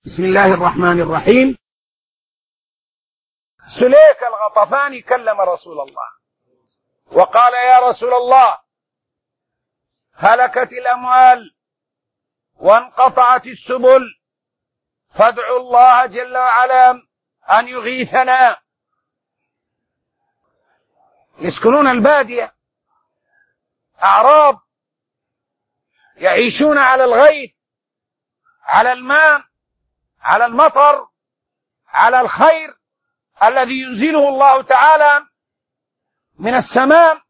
بسم الله الرحمن الرحيم. سليك الغطفاني كلم رسول الله وقال: يا رسول الله، هلكت الأموال وانقطعت السبل، فادعوا الله جل وعلا أن يغيثنا. يسكنون البادية، أعراب يعيشون على الغيث، على الماء، على المطر، على الخير الذي ينزله الله تعالى من السماء.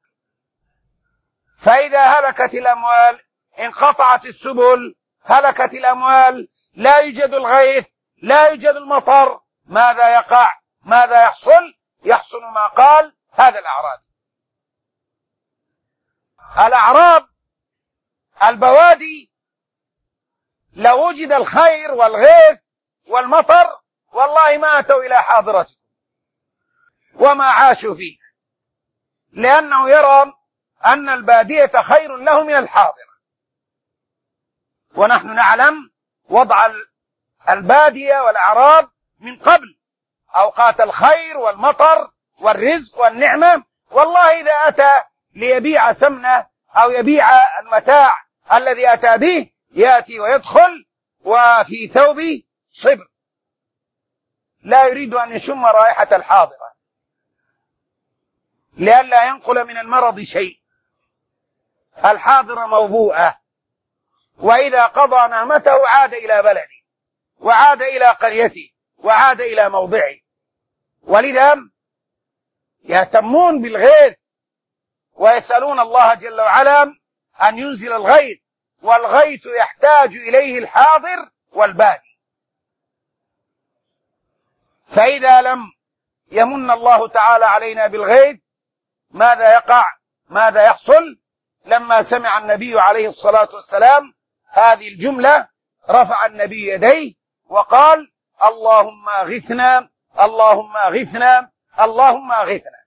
فإذا هلكت الأموال، انقطعت السبل، هلكت الأموال، لا يوجد الغيث، لا يوجد المطر، ماذا يقع؟ ماذا يحصل؟ يحصل ما قال هذا الأعراب البوادي، لو وجد الخير والغيث والمطر والله ما أتوا إلى حاضرته وما عاشوا فيه، لأنه يرى أن البادية خير له من الحاضرة. ونحن نعلم وضع البادية والأعراب من قبل، أوقات الخير والمطر والرزق والنعمة. والله إذا أتى ليبيع سمنة أو يبيع المتاع الذي أتى به، يأتي ويدخل وفي ثوب صبر، لا يريد أن يشم رائحة الحاضرة لئلا ينقل من المرض شيء. الحاضرة موبوءة، وإذا قضى نعمته عاد إلى بلده وعاد إلى قريته وعاد إلى موضعه. ولذا يهتمون بالغيث ويسألون الله جل وعلا أن ينزل الغيث، والغيث يحتاج إليه الحاضر والبادي. فإذا لم يمن الله تعالى علينا بالغيث، ماذا يقع؟ ماذا يحصل؟ لما سمع النبي عليه الصلاة والسلام هذه الجملة، رفع النبي يديه وقال: اللهم أغثنا، اللهم أغثنا، اللهم أغثنا.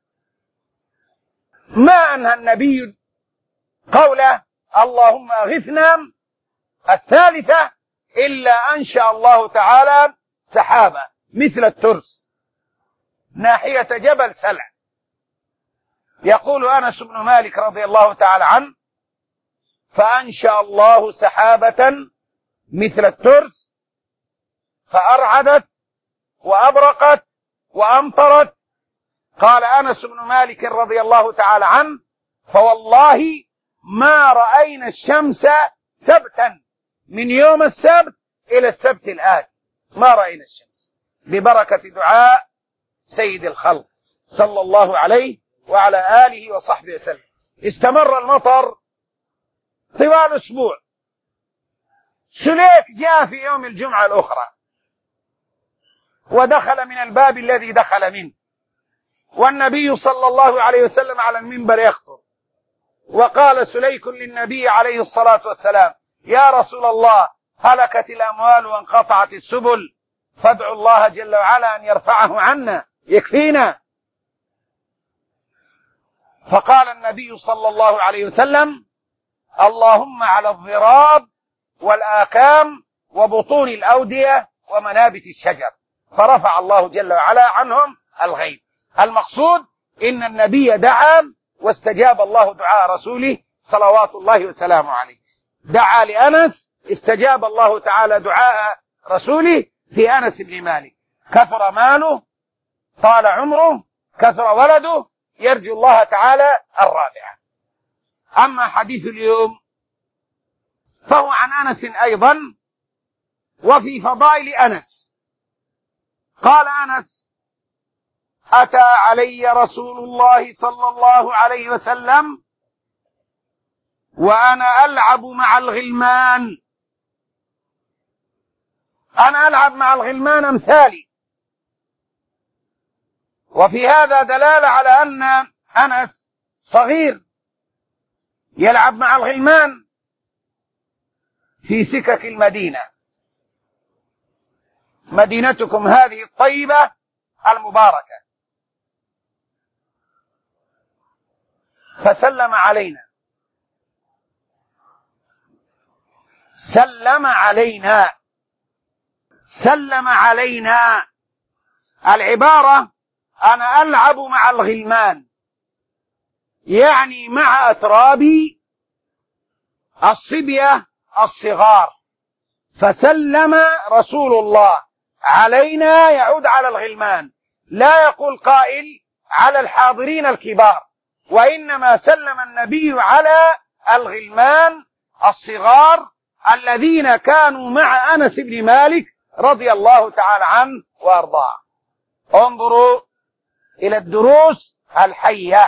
ما أنهى النبي قوله اللهم أغثنا الثالثة إلا أنشأ الله تعالى سحابة مثل الترس ناحية جبل سلع. يقول أنس بن مالك رضي الله تعالى عنه: فأنشأ الله سحابة مثل الترس فأرعدت وأبرقت وأمطرت. قال أنس بن مالك رضي الله تعالى عنه: فوالله ما رأينا الشمس سبتا من يوم السبت إلى السبت الآتي، ما رأينا الشمس، ببركة دعاء سيد الخلق صلى الله عليه وعلى آله وصحبه وسلم. استمر المطر طوال أسبوع. سليك جاء في يوم الجمعة الأخرى ودخل من الباب الذي دخل منه، والنبي صلى الله عليه وسلم على المنبر يخطب، وقال سليك للنبي عليه الصلاة والسلام: يا رسول الله، هلكت الأموال وانقطعت السبل، فادعوا الله جل وعلا أن يرفعه عنا، يكفينا. فقال النبي صلى الله عليه وسلم: اللهم على الضراب والآكام وبطون الأودية ومنابت الشجر. فرفع الله جل وعلا عنهم الغيث. المقصود إن النبي دعا واستجاب الله دعاء رسوله صلوات الله وسلامه عليه. دعا لأنس، استجاب الله تعالى دعاء رسوله في أنس بن مالك. كثر ماله، طال عمره، كثر ولده، يرجو الله تعالى الرابعة. أما حديث اليوم فهو عن أنس أيضا، وفي فضائل أنس. قال أنس: أتى علي رسول الله صلى الله عليه وسلم وأنا ألعب مع الغلمان. أنا ألعب مع الغلمان أمثالي. وفي هذا دلالة على أن أنس صغير يلعب مع الغلمان في سكك المدينة، مدينتكم هذه الطيبة المباركة. فسلم علينا، سلم علينا، سلم علينا. العبارة: أنا ألعب مع الغلمان، يعني مع أترابي الصبية الصغار. فسلم رسول الله علينا يعود على الغلمان، لا يقول قائل على الحاضرين الكبار، وإنما سلم النبي على الغلمان الصغار الذين كانوا مع أنس بن مالك رضي الله تعالى عنه وأرضاه. انظروا إلى الدروس الحية،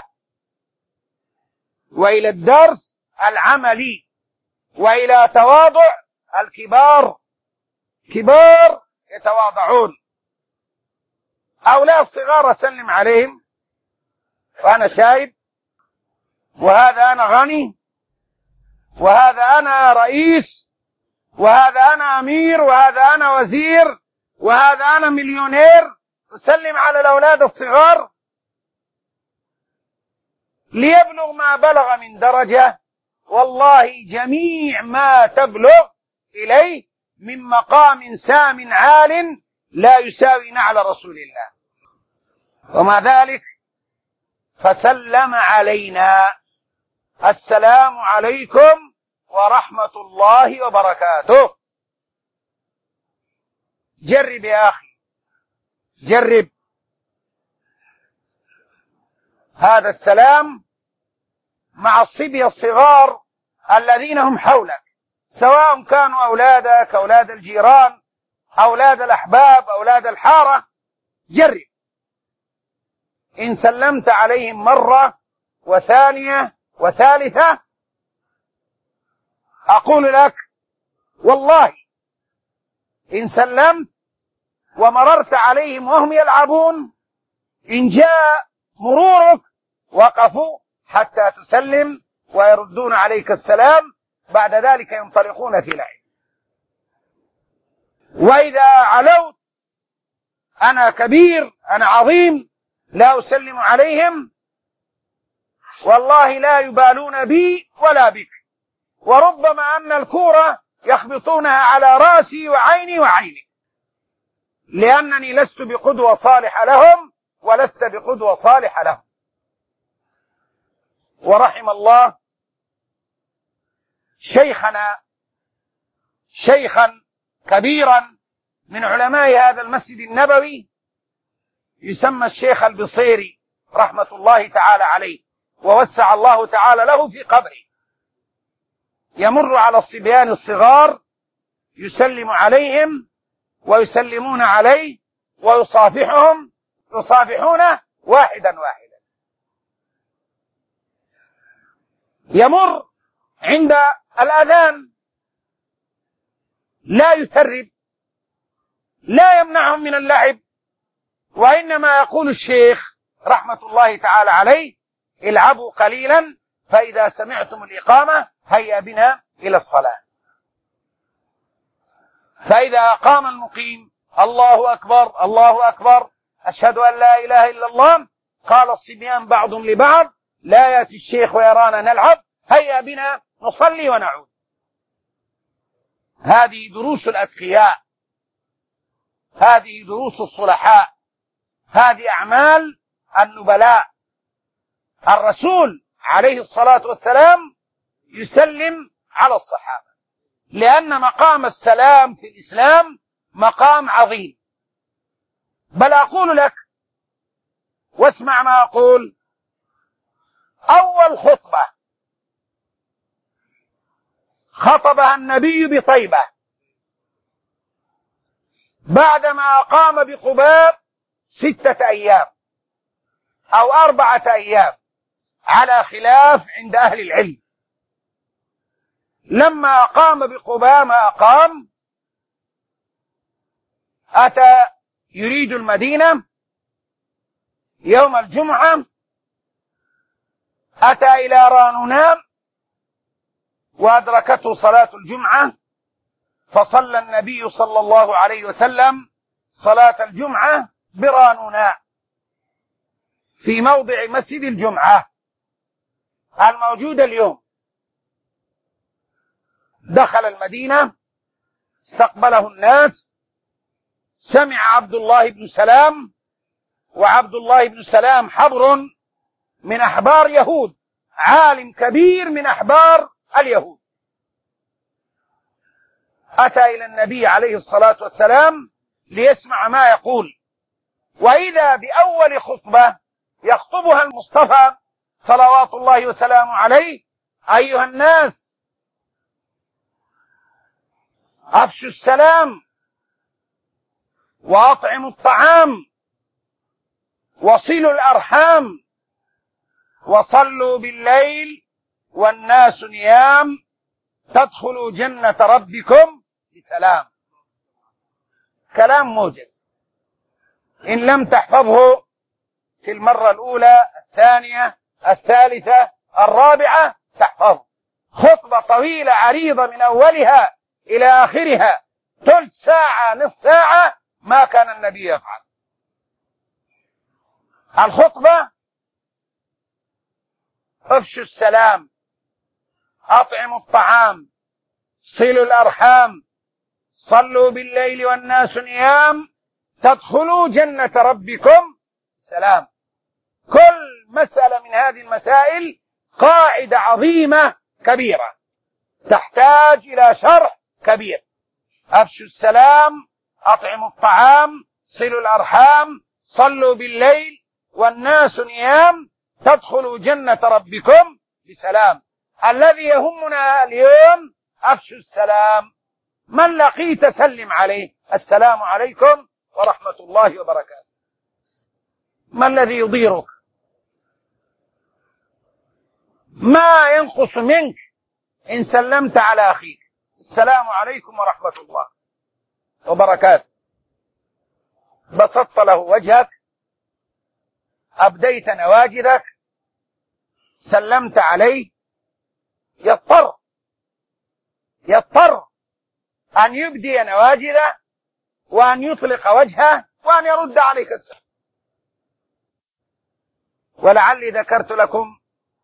وإلى الدرس العملي، وإلى تواضع الكبار. كبار يتواضعون. هؤلاء الصغار أسلم عليهم وأنا شايب، وهذا أنا غني، وهذا أنا رئيس، وهذا أنا أمير، وهذا أنا وزير، وهذا أنا مليونير. أسلم على الأولاد الصغار ليبلغ ما بلغ من درجة، والله جميع ما تبلغ إليه من مقام سام عال لا يساوي نعل رسول الله. ومع ذلك فسلم علينا: السلام عليكم ورحمة الله وبركاته. جرب يا أخي، جرب هذا السلام مع الصبية الصغار الذين هم حولك، سواء كانوا أولادك، أولاد الجيران، أولاد الأحباب، أولاد الحارة. جرب. إن سلمت عليهم مرة وثانية وثالثة، أقول لك والله إن سلمت ومررت عليهم وهم يلعبون، إن جاء مرورك وقفوا حتى تسلم ويردون عليك السلام، بعد ذلك ينطلقون في لعب. وإذا علوت: أنا كبير، أنا عظيم، لا أسلم عليهم، والله لا يبالون بي ولا بك، وربما أن الكورة يخبطونها على رأسي وعيني وعينك، لأنني لست بقدوة صالحة لهم ولست بقدوة صالحة لهم. ورحم الله شيخا كبيرا من علماء هذا المسجد النبوي، يسمى الشيخ البصيري رحمة الله تعالى عليه، ووسع الله تعالى له في قبره. يمر على الصبيان الصغار يسلم عليهم ويسلمون عليه ويصافحهم، يصافحونه واحدا واحدا. يمر عند الأذان لا يثرب، لا يمنعهم من اللعب، وإنما يقول الشيخ رحمة الله تعالى عليه: العبوا قليلا، فإذا سمعتم الإقامة هيا بنا إلى الصلاة. فإذا قام المقيم: الله أكبر الله أكبر، أشهد أن لا إله إلا الله، قال الصبيان بعضهم لبعض: لا يأتي الشيخ ويرانا نلعب، هيا بنا نصلي ونعود. هذه دروس الأتقياء، هذه دروس الصلحاء، هذه أعمال النبلاء. الرسول عليه الصلاة والسلام يسلم على الصحابة، لأن مقام السلام في الإسلام مقام عظيم. بل أقول لك واسمع ما أقول: أول خطبة خطبها النبي بطيبة بعدما أقام بقباء 6 أيام أو 4 أيام، على خلاف عند أهل العلم. لما أقام بقباء ما أقام، أتى يريد المدينة يوم الجمعة، أتى إلى رانونام وأدركته صلاة الجمعة، فصلى النبي صلى الله عليه وسلم صلاة الجمعة برانوناء في موضع مسجد الجمعة الموجود اليوم. دخل المدينة، استقبله الناس، سمع عبد الله بن سلام، وعبد الله بن سلام حبر من أحبار يهود، عالم كبير من أحبار اليهود، أتى إلى النبي عليه الصلاة والسلام ليسمع ما يقول، وإذا بأول خطبة يخطبها المصطفى صلوات الله وسلامه عليه: أيها الناس، أفشوا السلام، وأطعموا الطعام، وصلوا الأرحام، وصلوا بالليل والناس نيام، تدخلوا جنة ربكم بسلام. كلام موجز، إن لم تحفظه في المرة الأولى، الثانية، الثالثة، الرابعة تحفظه. خطبة طويلة عريضة من أولها إلى آخرها، ثلث ساعة، نصف ساعة، ما كان النبي يفعل. الخطبة: افشوا السلام، أطعموا الطعام، صلوا الأرحام، صلوا بالليل والناس نيام، تدخلوا جنة ربكم سلام. كل مسألة من هذه المسائل قاعدة عظيمة كبيرة تحتاج إلى شرح كبير. أفشوا السلام، أطعموا الطعام، صلوا الأرحام، صلوا بالليل والناس نيام، تدخلوا جنة ربكم بسلام. الذي يهمنا اليوم أفشوا السلام. من لقيت سلم عليه: السلام عليكم ورحمة الله وبركاته. ما الذي يضيرك؟ ما ينقص منك إن سلمت على أخيك: السلام عليكم ورحمة الله وبركاته. بسطت له وجهك، أبديت نواجذك، سلمت عليه، يضطر أن يبدي نواجذه، وأن يطلق وجهه، وأن يرد عليك السلام. ولعلي ذكرت لكم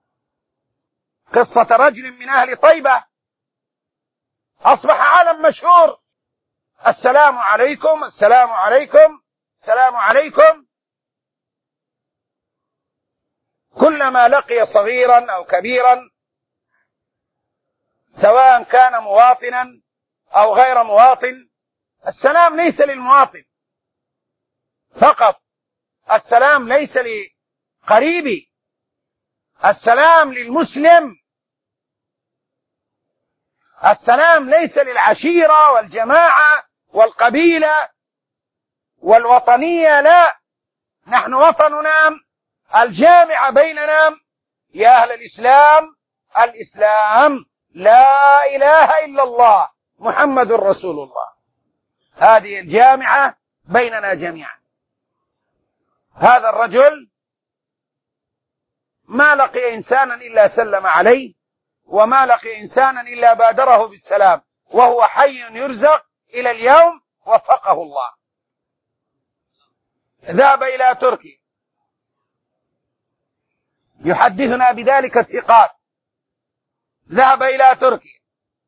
قصة رجل من أهل طيبة أصبح عالم مشهور: السلام عليكم، السلام عليكم، السلام عليكم. كلما لقي صغيرا أو كبيرا، سواء كان مواطنا أو غير مواطن، السلام ليس للمواطن فقط، السلام ليس لقريبي، السلام للمسلم، السلام ليس للعشيرة والجماعة والقبيلة والوطنية، لا، نحن وطننا الجامع بيننا يا أهل الإسلام الإسلام، لا إله إلا الله محمد رسول الله، هذه الجامعة بيننا جميعا. هذا الرجل ما لقي إنسانا إلا سلم عليه، وما لقي إنسانا إلا بادره بالسلام، وهو حي يرزق إلى اليوم، وفقه الله. ذهب إلى تركيا، يحدثنا بذلك الثقات، ذهب إلى تركيا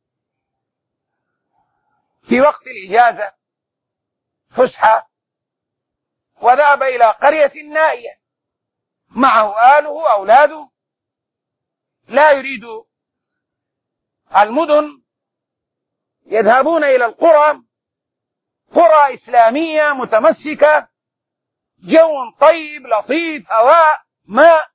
في وقت الإجازة فسحة، وذهب إلى قرية نائية معه آله أولاده، لا يريد المدن، يذهبون إلى القرى، قرى إسلامية متمسكة، جو طيب لطيف، هواء، ماء.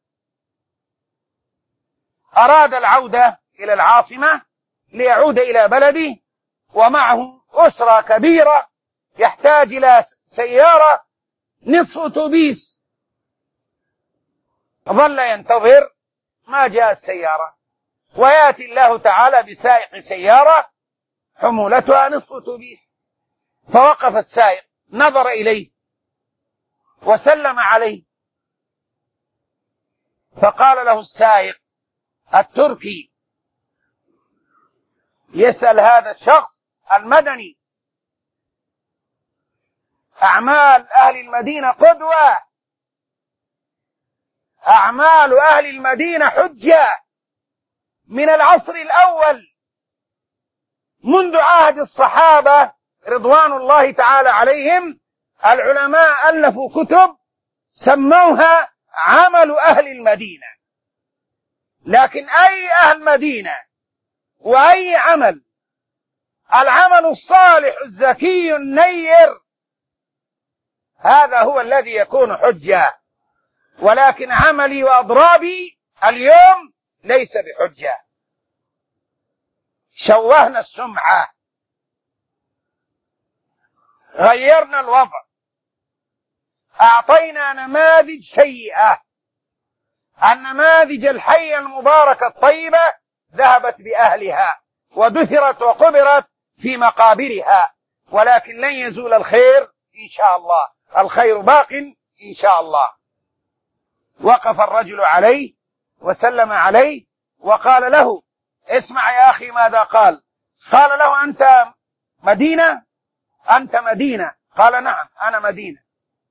أراد العودة إلى العاصمة ليعود إلى بلده، ومعه أسرة كبيرة، يحتاج إلى سيارة نصف أتوبيس. ظل ينتظر، ما جاء السيارة، ويأتي الله تعالى بسائق سيارة حمولتها نصف أتوبيس. فوقف السائق، نظر إليه وسلم عليه، فقال له السائق التركي يسأل هذا الشخص المدني: أعمال أهل المدينة قدوة، أعمال أهل المدينة حجة من العصر الأول منذ عهد الصحابة رضوان الله تعالى عليهم العلماء ألفوا كتب سموها عمل أهل المدينة، لكن أي أهل مدينة وأي عمل؟ العمل الصالح الزكي النير، هذا هو الذي يكون حجة، ولكن عملي وأضرابي اليوم ليس بحجة. شوهنا السمعة، غيرنا الوضع، أعطينا نماذج سيئة. النماذج الحية المباركة الطيبة ذهبت بأهلها ودثرت وقبرت في مقابرها، ولكن لن يزول الخير إن شاء الله، الخير باق إن شاء الله. وقف الرجل عليه وسلم عليه وقال له: اسمع يا أخي ماذا قال. قال له: أنت مدينة؟ أنت مدينة؟ قال: نعم أنا مدينة.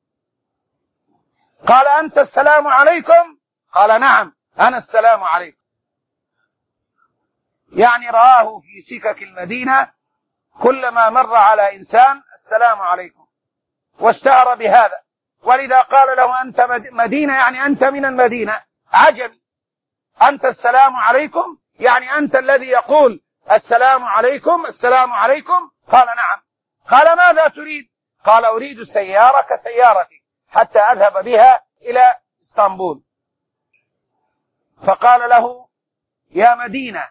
قال: أنت السلام عليكم؟ قال: نعم أنا السلام عليكم. يعني رآه في سكك المدينة كلما مر على إنسان السلام عليكم، واشتهر بهذا، ولذا قال له: أنت مدينة يعني أنت من المدينة. عجب، أنت السلام عليكم يعني أنت الذي يقول السلام عليكم السلام عليكم. قال: نعم. قال: ماذا تريد؟ قال: أريد سيارة كسيارتي حتى أذهب بها إلى اسطنبول. فقال له: يا مدينة،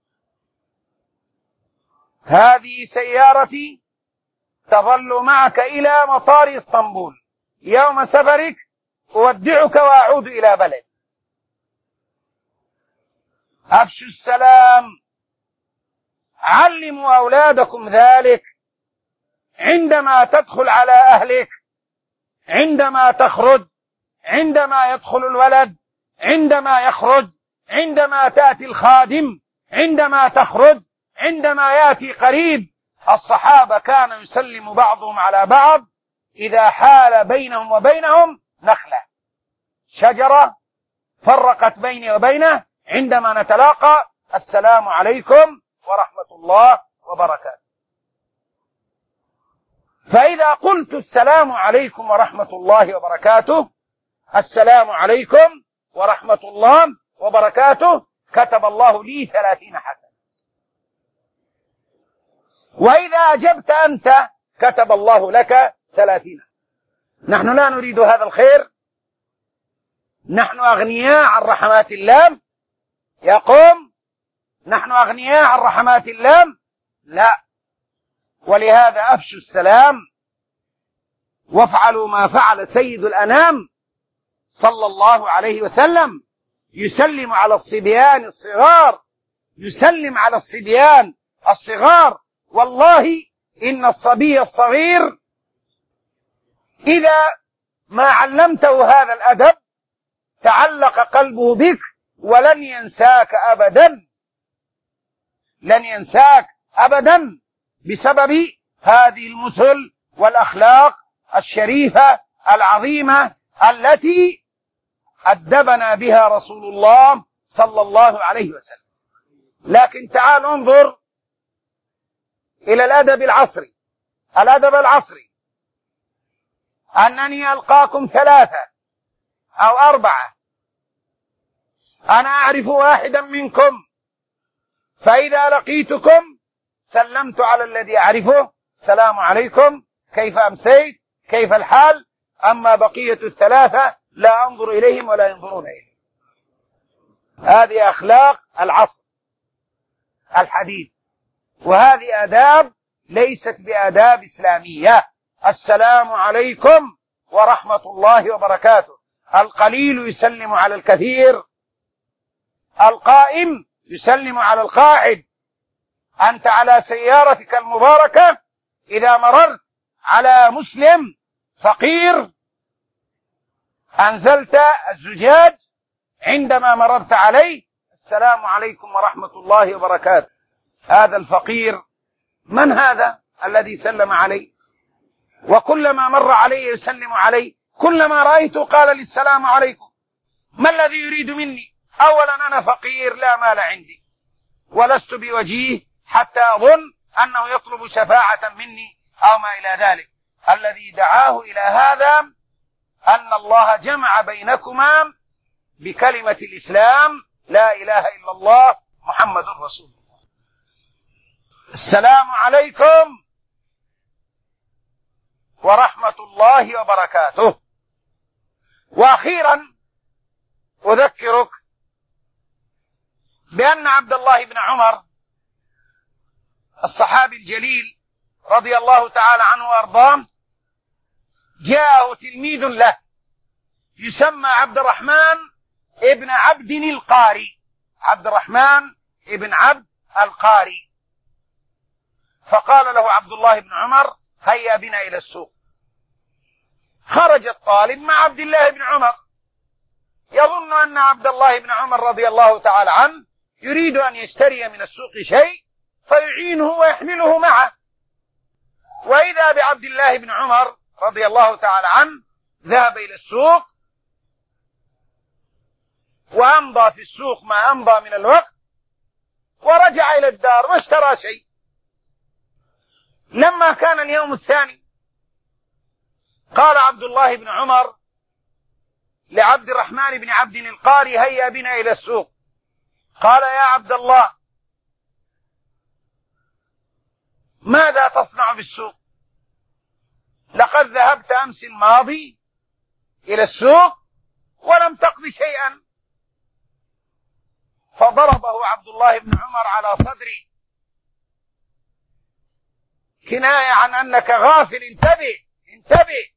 هذه سيارتي تظل معك إلى مطار اسطنبول، يوم سفرك أودعك وأعود إلى بلد. أفشوا السلام، علموا أولادكم ذلك عندما تدخل على أهلك، عندما تخرج، عندما يدخل الولد، عندما يخرج، عندما تأتي الخادم، عندما تخرج، عندما يأتي قريب. الصحابة كانوا يسلم بعضهم على بعض إذا حال بينهم وبينهم نخلة، شجرة فرقت بيني وبينه، عندما نتلاقى السلام عليكم ورحمة الله وبركاته. فإذا قلت السلام عليكم ورحمة الله وبركاته، السلام عليكم ورحمة الله وبركاته، كتب الله لي 30 حسنة. وإذا أجبت أنت كتب الله لك 30. نحن لا نريد هذا الخير، نحن أغنياء عن رحمات الله. يقوم نحن أغنياء عن رحمات الله؟ لا. ولهذا أفشوا السلام وافعلوا ما فعل سيد الأنام صلى الله عليه وسلم، يسلم على الصبيان الصغار، يسلم على الصبيان الصغار. والله إن الصبي الصغير إذا ما علمته هذا الأدب تعلق قلبه بك ولن ينساك أبدا، لن ينساك أبدا، بسبب هذه المثل والأخلاق الشريفة العظيمة التي أدبنا بها رسول الله صلى الله عليه وسلم. لكن تعال انظر إلى الأدب العصري. الأدب العصري أنني ألقاكم 3 أو 4، أنا أعرف واحدا منكم، فإذا لقيتكم سلمت على الذي أعرفه، السلام عليكم، كيف أمسيت، كيف الحال. أما بقية 3 لا أنظر إليهم ولا ينظرون إلي. هذه أخلاق العصر الحديث، وهذه آداب ليست بآداب إسلامية. السلام عليكم ورحمة الله وبركاته. القليل يسلم على الكثير، القائم يسلم على القاعد. أنت على سيارتك المباركة إذا مررت على مسلم فقير أنزلت الزجاج، عندما مررت عليه السلام عليكم ورحمة الله وبركاته. هذا الفقير من هذا الذي سلم عليه؟ وكلما مر عليه يسلم عليه، كلما رأيته قال لي السلام عليكم. ما الذي يريد مني؟ أولا أنا فقير لا مال عندي، ولست بوجيه حتى أظن أنه يطلب شفاعة مني أو ما إلى ذلك. الذي دعاه إلى هذا أن الله جمع بينكما بكلمة الإسلام لا إله إلا الله محمد رسول الله. السلام عليكم ورحمة الله وبركاته. وأخيرا أذكرك بأن عبد الله بن عمر الصحابي الجليل رضي الله تعالى عنه وأرضاه جاءه تلميذ له يسمى عبد الرحمن ابن عبد القاري، عبد الرحمن ابن عبد القاري، فقال له عبد الله بن عمر هيا بنا إلى السوق. خرج الطالب مع عبد الله بن عمر يظن أن عبد الله بن عمر رضي الله تعالى عنه يريد أن يشتري من السوق شيء فيعينه ويحمله معه، وإذا بعبد الله بن عمر رضي الله تعالى عنه ذهب إلى السوق وأمضى في السوق ما أمضى من الوقت ورجع إلى الدار واشترى شيء. لما كان اليوم الثاني قال عبد الله بن عمر لعبد الرحمن بن عبد القاري هيا بنا إلى السوق. قال يا عبد الله ماذا تصنع في السوق؟ لقد ذهبت أمس الماضي إلى السوق ولم تقض شيئا. فضربه عبد الله بن عمر على صدره كناية عن أنك غافل، انتبه انتبه،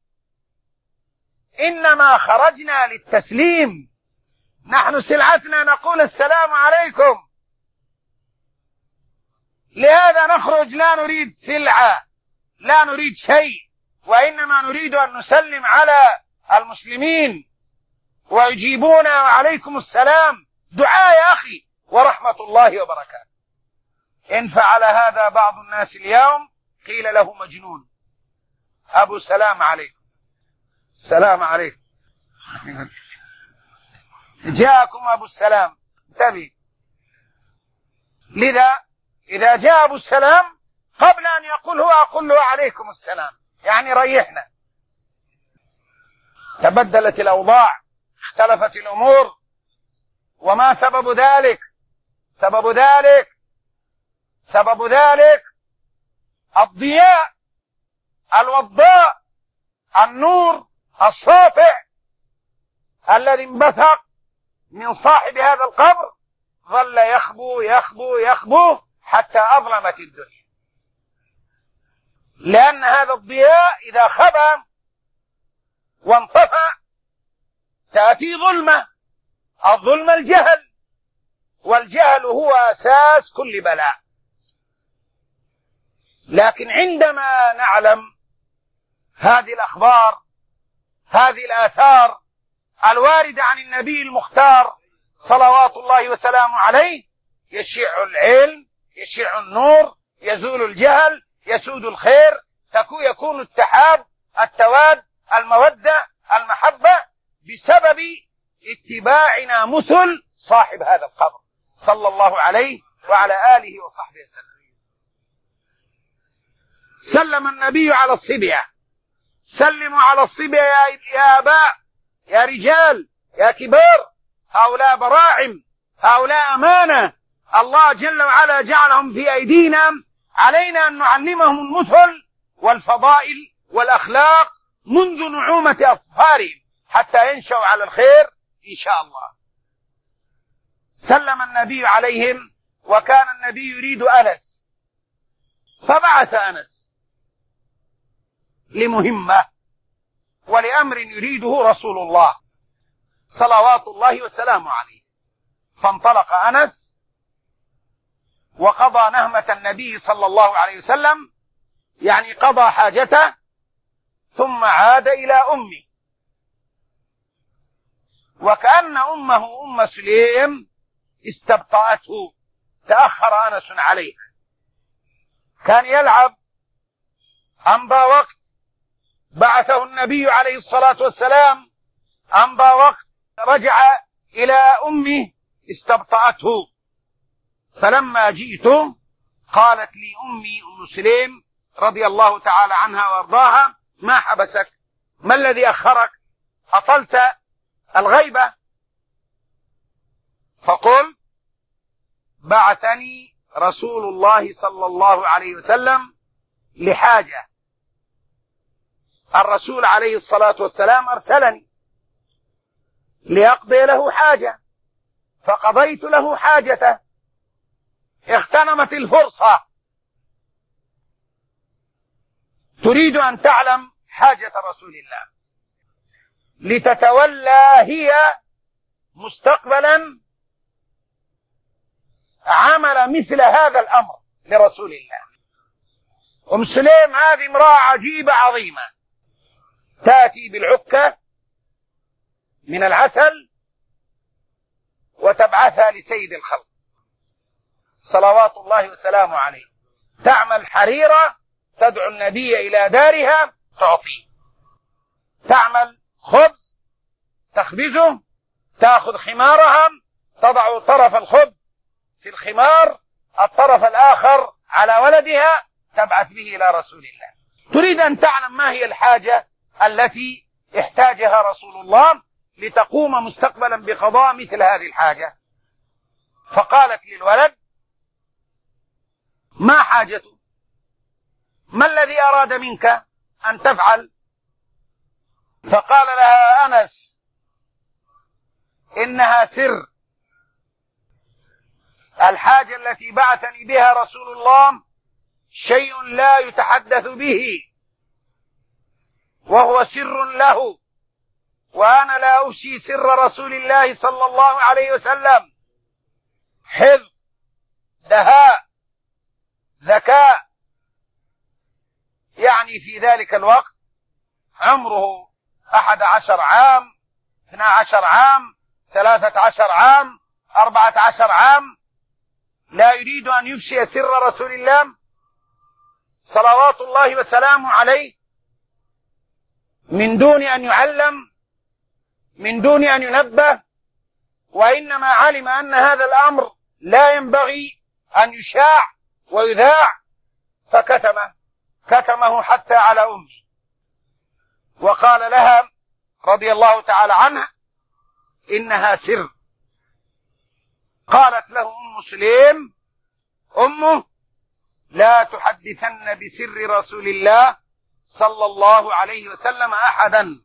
إنما خرجنا للتسليم، نحن سلعتنا نقول السلام عليكم، لهذا نخرج لا نريد سلعة لا نريد شيء، وإنما نريد أن نسلم على المسلمين ويجيبونا وعليكم السلام، دعاء يا أخي ورحمة الله وبركاته. إن فعل هذا بعض الناس اليوم قيل له مجنون. أبو سلام عليكم، السلام عليكم، جاءكم أبو السلام، انتبه. لذا إذا جاء أبو السلام قبل أن يقول هو أقول له عليكم السلام، يعني ريحنا. تبدلت الأوضاع، اختلفت الأمور، وما سبب ذلك؟ سبب ذلك الضياء الوضاء النور الساطع الذي انبثق من صاحب هذا القبر، ظل يخبو يخبو يخبو حتى أظلمت الدنيا. لأن هذا الضياء إذا خبى وانطفأ تأتي ظلمة، الظلم الجهل، والجهل هو أساس كل بلاء. لكن عندما نعلم هذه الأخبار، هذه الآثار الواردة عن النبي المختار صلوات الله وسلامه عليه، يشيع العلم، يشيع النور، يزول الجهل، يسود الخير، يكون التحاب، التواد، المودة، المحبة، بسبب اتباعنا مثل صاحب هذا القبر صلى الله عليه وعلى آله وصحبه وسلم. سلم النبي على الصبية، سلموا على الصبية يا آباء، يا رجال، يا كبار، هؤلاء براعم، هؤلاء أمانة، الله جل وعلا جعلهم في أيدينا، علينا أن نعلمهم المثل والفضائل والأخلاق منذ نعومة أظفارهم حتى ينشأوا على الخير إن شاء الله. سلم النبي عليهم، وكان النبي يريد أنس، فبعث أنس لمهمة ولأمر يريده رسول الله صلوات الله وسلامه عليه. فانطلق أنس وقضى نهمة النبي صلى الله عليه وسلم، يعني قضى حاجته، ثم عاد إلى أمه، وكأن أمه أم سليم استبطأته، تأخر أنس عليه، كان يلعب، أمضى وقت، بعثه النبي عليه الصلاة والسلام، أمضى وقت، رجع إلى أمه استبطأته. فلما جئت قالت لي أمي أم سليم رضي الله تعالى عنها وارضاها: ما حبسك؟ ما الذي أخرك؟ أطلت الغيبة؟ فقلت بعثني رسول الله صلى الله عليه وسلم لحاجة. الرسول عليه الصلاة والسلام أرسلني لأقضي له حاجة، فقضيت له حاجته. اغتنمت الفرصة. تريد أن تعلم حاجة رسول الله لتتولى هي مستقبلا عمل مثل هذا الأمر لرسول الله. أم سليم هذه امرأة عجيبة عظيمة، تأتي بالعكة من العسل وتبعثها لسيد الخلق صلوات الله وسلامه عليه، تعمل حريرة، تدعو النبي إلى دارها تعطيه، تعمل خبز تخبزه، تأخذ خمارها تضع طرف الخبز في الخمار، الطرف الآخر على ولدها، تبعث به إلى رسول الله. تريد أن تعلم ما هي الحاجة التي احتاجها رسول الله لتقوم مستقبلا بقضاء مثل هذه الحاجة. فقالت للولد: ما حاجته؟ ما الذي أراد منك أن تفعل؟ فقال لها أنس: إنها سر. الحاجة التي بعثني بها رسول الله شيء لا يتحدث به، وهو سر له، وأنا لا أفشي سر رسول الله صلى الله عليه وسلم. حفظ، دهاء، ذكاء. يعني في ذلك الوقت عمره 11 عام، 12 عام، 13 عام، 14 عام، لا يريد أن يفشي سر رسول الله صلوات الله وسلامه عليه من دون أن يعلم، من دون أن ينبه، وإنما علم أن هذا الأمر لا ينبغي أن يشاع ويذاع، كتمه حتى على أمه. وقال لها رضي الله تعالى عنها: إنها سر. قالت له أم سليم أمه: لا تحدثن بسر رسول الله صلى الله عليه وسلم أحدا.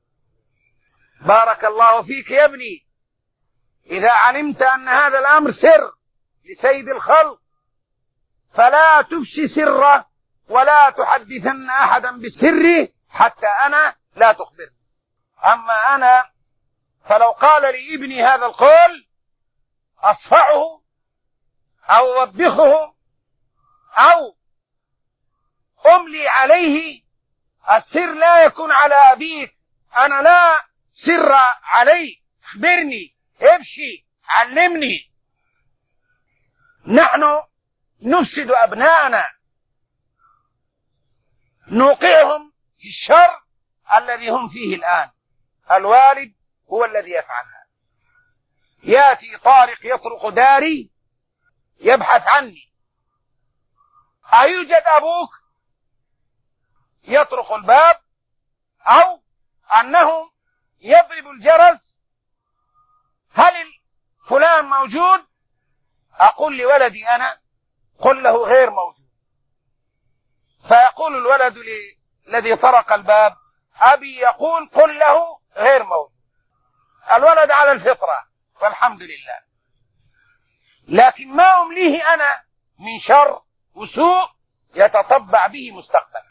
بارك الله فيك يا ابني، إذا علمت أن هذا الأمر سر لسيد الخلق فلا تفشي سره ولا تحدثن أحدا بالسر حتى أنا لا تخبرني. أما أنا فلو قال لي ابني هذا القول أصفعه أو أوبخه أو أملي عليه. السر لا يكون على أبيك، أنا لا سر علي، اخبرني، ابشي، علمني. نحن نفسد أبناءنا، نوقعهم في الشر الذي هم فيه الآن. الوالد هو الذي يفعل هذا. يأتي طارق يطرق داري يبحث عني، أيوجد أبوك؟ يطرق الباب أو أنه يضرب الجرس: هل فلان موجود؟ أقول لولدي أنا: قل له غير موجود. فيقول الولد الذي طرق الباب: أبي يقول قل له غير موجود. الولد على الفطرة والحمد لله، لكن ما أمليه أنا من شر وسوء يتطبع به مستقبلا.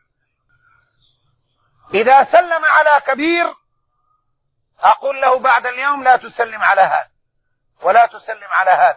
إذا سلم على كبير أقول له بعد اليوم لا تسلم على هذا ولا تسلم على هذا.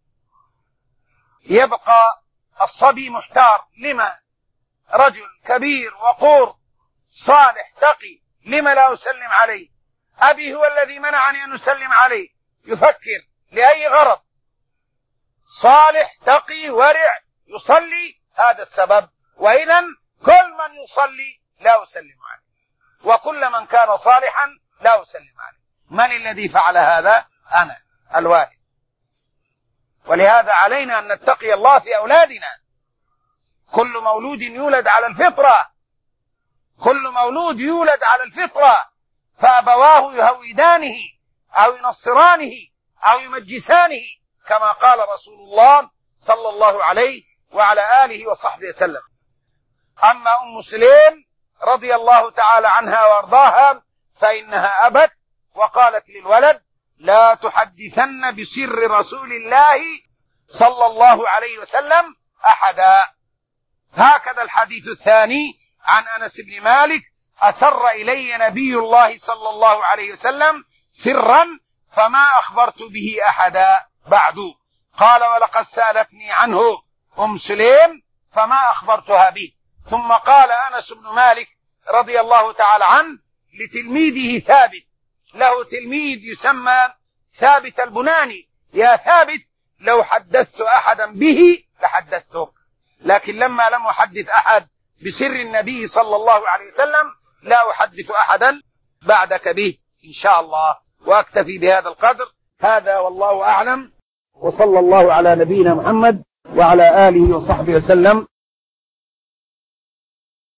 يبقى الصبي محتار: لما رجل كبير وقور صالح تقي لما لا أسلم عليه؟ أبي هو الذي منعني أن أسلم عليه. يفكر لأي غرض؟ صالح تقي ورع يصلي، هذا السبب. وإذا كل من يصلي لا أسلم عليه، وكل من كان صالحا لا أسلم عليه. من الذي فعل هذا؟ أنا الوالد. ولهذا علينا أن نتقي الله في أولادنا. كل مولود يولد على الفطرة، كل مولود يولد على الفطرة، فأبواه يهودانه أو ينصرانه أو يمجسانه، كما قال رسول الله صلى الله عليه وعلى آله وصحبه وسلم. أما أم سليم رضي الله تعالى عنها وارضاها فإنها أبت وقالت للولد: لا تحدثن بسر رسول الله صلى الله عليه وسلم أحدا. هكذا الحديث الثاني عن أنس بن مالك: أسر إلي نبي الله صلى الله عليه وسلم سرا فما أخبرت به أحدا بعد. قال: ولقد سألتني عنه أم سليم فما أخبرتها به. ثم قال أنس بن مالك رضي الله تعالى عنه لتلميذه ثابت، له تلميذ يسمى ثابت البناني: يا ثابت لو حدثت أحدا به لحدثتك، لكن لما لم أحدث أحد بسر النبي صلى الله عليه وسلم لا أحدث أحدا بعدك به إن شاء الله. وأكتفي بهذا القدر. هذا والله أعلم، وصلى الله على نبينا محمد وعلى آله وصحبه وسلم.